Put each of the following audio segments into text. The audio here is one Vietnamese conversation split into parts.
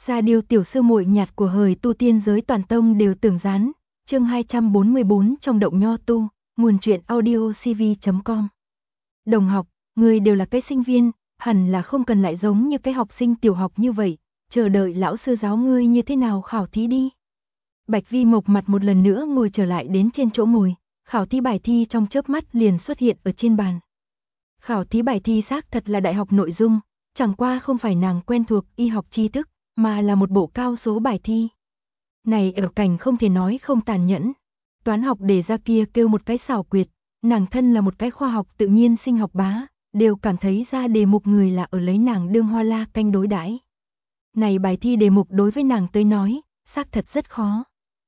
Sa Điêu tiểu sư muội nhạt của hời tu tiên giới toàn tông đều tưởng gián. Chương 244 trong động nho tu, nguồn truyện audio cv.com. Đồng học, người đều là cái sinh viên, hẳn là không cần lại giống như cái học sinh tiểu học như vậy, chờ đợi lão sư giáo ngươi như thế nào khảo thí đi. Bạch Vi mộc mặt một lần nữa ngồi trở lại đến trên chỗ ngồi, khảo thí bài thi trong chớp mắt liền xuất hiện ở trên bàn. Khảo thí bài thi xác thật là đại học nội dung, chẳng qua không phải nàng quen thuộc y học tri thức, mà là một bộ cao số bài thi. Này ở cảnh không thể nói không tàn nhẫn. Toán học đề ra kia kêu một cái xảo quyệt, nàng thân là một cái khoa học tự nhiên sinh học bá, đều cảm thấy ra đề mục người là ở lấy nàng đương hoa la canh đối đãi. Này bài thi đề mục đối với nàng tới nói, xác thật rất khó.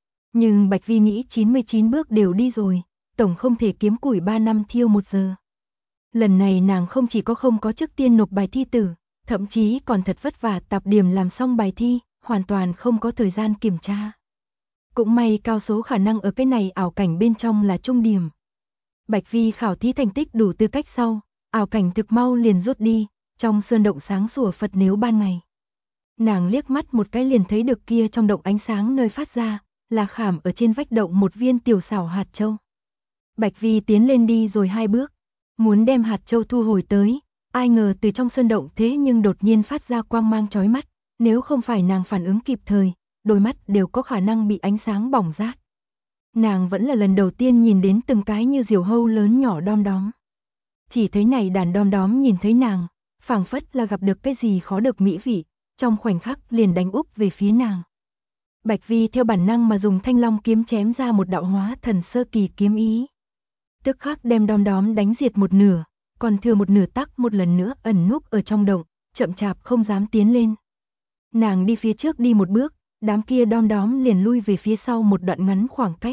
Nhưng Bạch Vi nghĩ 99 bước đều đi rồi, tổng không thể kiếm củi 3 năm thiêu 1 giờ. Lần này nàng không chỉ không có trước tiên nộp bài thi tử, thậm chí còn thật vất vả tạp điểm làm xong bài thi, hoàn toàn không có thời gian kiểm tra. Cũng may cao số khả năng ở cái này ảo cảnh bên trong là trung điểm. Bạch Vi khảo thí thành tích đủ tư cách sau, ảo cảnh thực mau liền rút đi, trong sơn động sáng sủa phật nếu ban ngày. Nàng liếc mắt một cái liền thấy được kia trong động ánh sáng nơi phát ra, là khảm ở trên vách động một viên tiểu xảo hạt châu. Bạch Vi tiến lên đi rồi 2 bước, muốn đem hạt châu thu hồi tới, ai ngờ từ trong sơn động thế nhưng đột nhiên phát ra quang mang chói mắt, nếu không phải nàng phản ứng kịp thời, đôi mắt đều có khả năng bị ánh sáng bỏng rát. Nàng vẫn là lần đầu tiên nhìn đến từng cái như diều hâu lớn nhỏ đom đóm. Chỉ thấy này đàn đom đóm nhìn thấy nàng, phảng phất là gặp được cái gì khó được mỹ vị, trong khoảnh khắc liền đánh úp về phía nàng. Bạch Vi theo bản năng mà dùng thanh long kiếm chém ra một đạo hóa thần sơ kỳ kiếm ý. Tức khắc đem đom đóm đánh diệt một nửa, còn thừa một nửa tắc một lần nữa ẩn núp ở trong động, chậm chạp không dám tiến lên. Nàng đi phía trước đi một bước, đám kia đom đóm liền lui về phía sau một đoạn ngắn khoảng cách.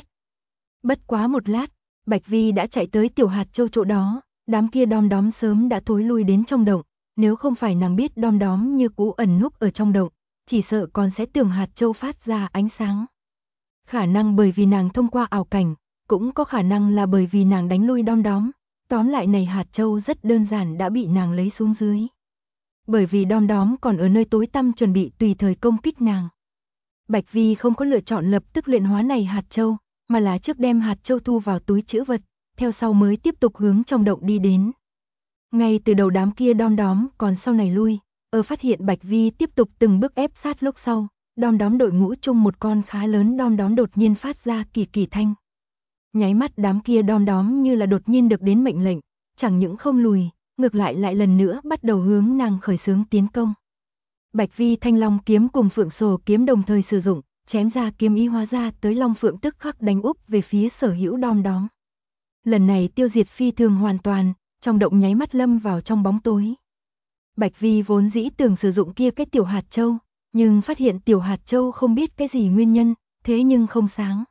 Bất quá một lát, Bạch Vi đã chạy tới tiểu hạt châu chỗ đó, đám kia đom đóm sớm đã thối lui đến trong động, nếu không phải nàng biết đom đóm như cũ ẩn núp ở trong động, chỉ sợ còn sẽ tưởng hạt châu phát ra ánh sáng. Khả năng bởi vì nàng thông qua ảo cảnh, cũng có khả năng là bởi vì nàng đánh lui đom đóm, tóm lại này hạt châu rất đơn giản đã bị nàng lấy xuống dưới. Bởi vì đom đóm còn ở nơi tối tăm chuẩn bị tùy thời công kích nàng. Bạch Vi không có lựa chọn lập tức luyện hóa này hạt châu, mà là trước đem hạt châu thu vào túi trữ vật, theo sau mới tiếp tục hướng trong động đi đến. Ngay từ đầu đám kia đom đóm còn sau này lui, ở phát hiện Bạch Vi tiếp tục từng bước ép sát lúc sau, đom đóm đội ngũ chung một con khá lớn đom đóm đột nhiên phát ra kỳ kỳ thanh. Nháy mắt đám kia đom đóm như là đột nhiên được đến mệnh lệnh, chẳng những không lùi, ngược lại lại lần nữa bắt đầu hướng nàng khởi xướng tiến công. Bạch Vi thanh long kiếm cùng phượng sồ kiếm đồng thời sử dụng, chém ra kiếm ý hóa ra tới long phượng tức khắc đánh úp về phía sở hữu đom đóm. Lần này tiêu diệt phi thường hoàn toàn, trong động nháy mắt lâm vào trong bóng tối. Bạch Vi vốn dĩ tưởng sử dụng kia cái tiểu hạt châu, nhưng phát hiện tiểu hạt châu không biết cái gì nguyên nhân, thế nhưng không sáng.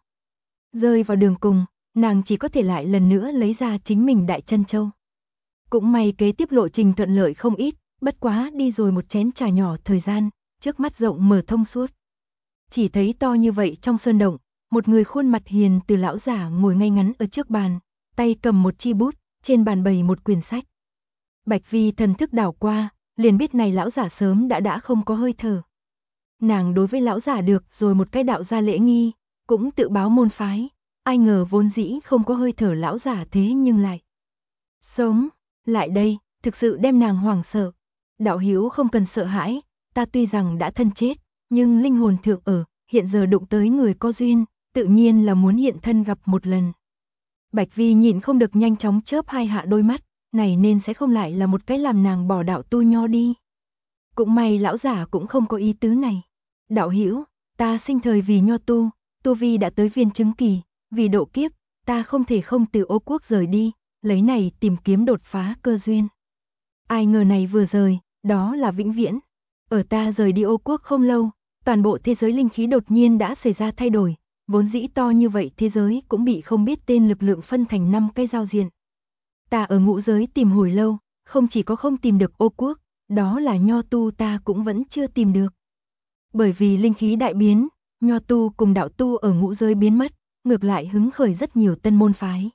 Rơi vào đường cùng, nàng chỉ có thể lại lần nữa lấy ra chính mình đại chân châu. Cũng may kế tiếp lộ trình thuận lợi không ít, bất quá đi rồi một chén trà nhỏ thời gian, trước mắt rộng mở thông suốt. Chỉ thấy to như vậy trong sơn động, một người khuôn mặt hiền từ lão giả ngồi ngay ngắn ở trước bàn, tay cầm một chi bút, trên bàn bày một quyển sách. Bạch Vi thần thức đảo qua, liền biết này lão giả sớm đã không có hơi thở. Nàng đối với lão giả được rồi một cái đạo gia lễ nghi, cũng tự báo môn phái, ai ngờ vốn dĩ không có hơi thở lão giả thế nhưng lại sống lại đây, thực sự đem nàng hoảng sợ. Đạo hữu không cần sợ hãi, ta tuy rằng đã thân chết, nhưng linh hồn thượng ở, hiện giờ đụng tới người có duyên, tự nhiên là muốn hiện thân gặp một lần. Bạch Vi nhịn không được nhanh chóng chớp 2 hạ đôi mắt, này nên sẽ không lại là một cái làm nàng bỏ đạo tu nho đi. Cũng may lão giả cũng không có ý tứ này. Đạo hữu, ta sinh thời vì nho tu vi đã tới viên chứng kỳ, vì độ kiếp, ta không thể không từ Ô Quốc rời đi, lấy này tìm kiếm đột phá cơ duyên. Ai ngờ này vừa rời, đó là vĩnh viễn. Ở ta rời đi Ô Quốc không lâu, toàn bộ thế giới linh khí đột nhiên đã xảy ra thay đổi, vốn dĩ to như vậy thế giới cũng bị không biết tên lực lượng phân thành 5 cái giao diện. Ta ở ngũ giới tìm hồi lâu, không chỉ có không tìm được Ô Quốc, đó là nho tu ta cũng vẫn chưa tìm được. Bởi vì linh khí đại biến, nho tu cùng đạo tu ở ngũ giới biến mất, ngược lại hứng khởi rất nhiều tân môn phái.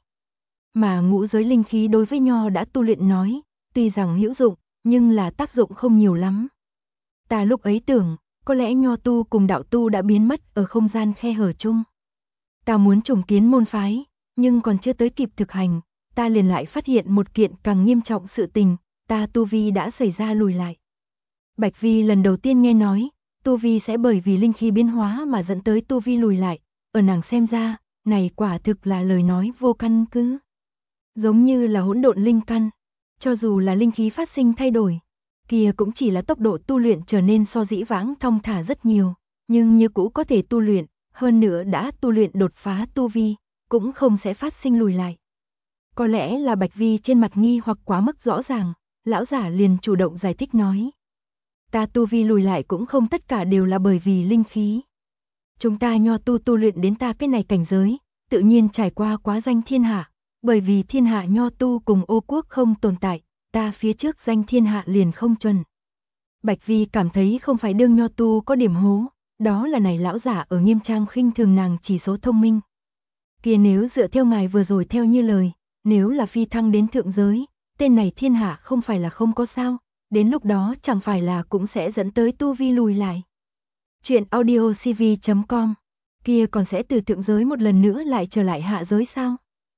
Mà ngũ giới linh khí đối với nho đã tu luyện nói, tuy rằng hữu dụng, nhưng là tác dụng không nhiều lắm. Ta lúc ấy tưởng, có lẽ nho tu cùng đạo tu đã biến mất ở không gian khe hở chung. Ta muốn trùng kiến môn phái, nhưng còn chưa tới kịp thực hành, ta liền lại phát hiện một kiện càng nghiêm trọng sự tình, ta tu vi đã xảy ra lùi lại. Bạch Vi lần đầu tiên nghe nói, tu vi sẽ bởi vì linh khí biến hóa mà dẫn tới tu vi lùi lại, ở nàng xem ra, này quả thực là lời nói vô căn cứ. Giống như là hỗn độn linh căn, cho dù là linh khí phát sinh thay đổi, kia cũng chỉ là tốc độ tu luyện trở nên so dĩ vãng thong thả rất nhiều, nhưng như cũ có thể tu luyện, hơn nữa đã tu luyện đột phá tu vi, cũng không sẽ phát sinh lùi lại. Có lẽ là Bạch Vi trên mặt nghi hoặc quá mức rõ ràng, lão giả liền chủ động giải thích nói. Ta tu vi lùi lại cũng không tất cả đều là bởi vì linh khí. Chúng ta nho tu luyện đến ta cái này cảnh giới, tự nhiên trải qua quá danh thiên hạ, bởi vì thiên hạ nho tu cùng ô quốc không tồn tại, ta phía trước danh thiên hạ liền không chuẩn. Bạch Vi cảm thấy không phải đương nho tu có điểm hố, đó là này lão giả ở nghiêm trang khinh thường nàng chỉ số thông minh. Kia nếu dựa theo ngài vừa rồi theo như lời, nếu là phi thăng đến thượng giới, tên này thiên hạ không phải là không có sao, đến lúc đó chẳng phải là cũng sẽ dẫn tới tu vi lùi lại. Chuyện audiocv.com, kia còn sẽ từ thượng giới một lần nữa lại trở lại hạ giới sao?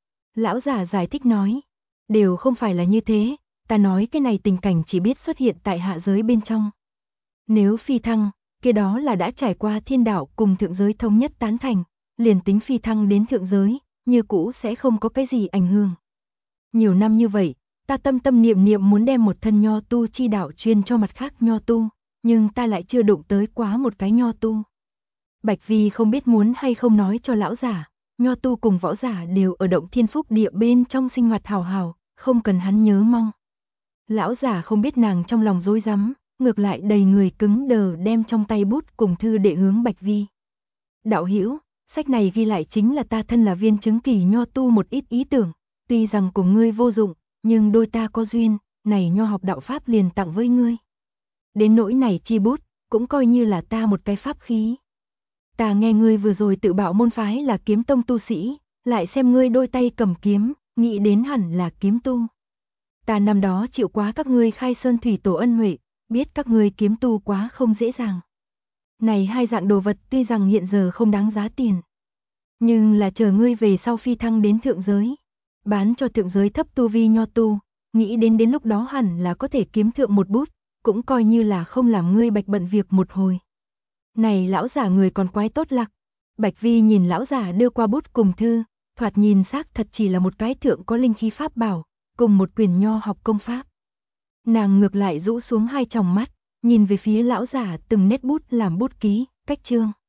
Lão giả giải thích nói, đều không phải là như thế, ta nói cái này tình cảnh chỉ biết xuất hiện tại hạ giới bên trong. Nếu phi thăng, kia đó là đã trải qua thiên đạo cùng thượng giới thống nhất tán thành, liền tính phi thăng đến thượng giới, như cũ sẽ không có cái gì ảnh hưởng. Nhiều năm như vậy, ta tâm tâm niệm niệm muốn đem một thân nho tu chi đạo truyền cho mặt khác nho tu, nhưng ta lại chưa đụng tới quá một cái nho tu. Bạch Vi không biết muốn hay không nói cho lão giả, nho tu cùng võ giả đều ở động thiên phúc địa bên trong sinh hoạt hào hào, không cần hắn nhớ mong. Lão giả không biết nàng trong lòng rối rắm, ngược lại đầy người cứng đờ đem trong tay bút cùng thư để hướng Bạch Vi. Đạo hữu, sách này ghi lại chính là ta thân là viên chứng kỳ nho tu một ít ý tưởng, tuy rằng cùng ngươi vô dụng, nhưng đôi ta có duyên, này nho học đạo pháp liền tặng với ngươi. Đến nỗi này chi bút, cũng coi như là ta một cái pháp khí. Ta nghe ngươi vừa rồi tự bảo môn phái là kiếm tông tu sĩ, lại xem ngươi đôi tay cầm kiếm, nghĩ đến hẳn là kiếm tu. Ta năm đó chịu quá các ngươi khai sơn thủy tổ ân huệ, biết các ngươi kiếm tu quá không dễ dàng. Này hai dạng đồ vật tuy rằng hiện giờ không đáng giá tiền, nhưng là chờ ngươi về sau phi thăng đến thượng giới, bán cho thượng giới thấp tu vi nho tu, nghĩ đến lúc đó hẳn là có thể kiếm thượng một bút, cũng coi như là không làm ngươi bạch bận việc một hồi. Này lão giả người còn quái tốt lạc. Bạch Vi nhìn lão giả đưa qua bút cùng thư, thoạt nhìn xác thật chỉ là một cái thượng có linh khí pháp bảo, cùng một quyển nho học công pháp. Nàng ngược lại rũ xuống hai tròng mắt, nhìn về phía lão giả từng nét bút làm bút ký, cách chương.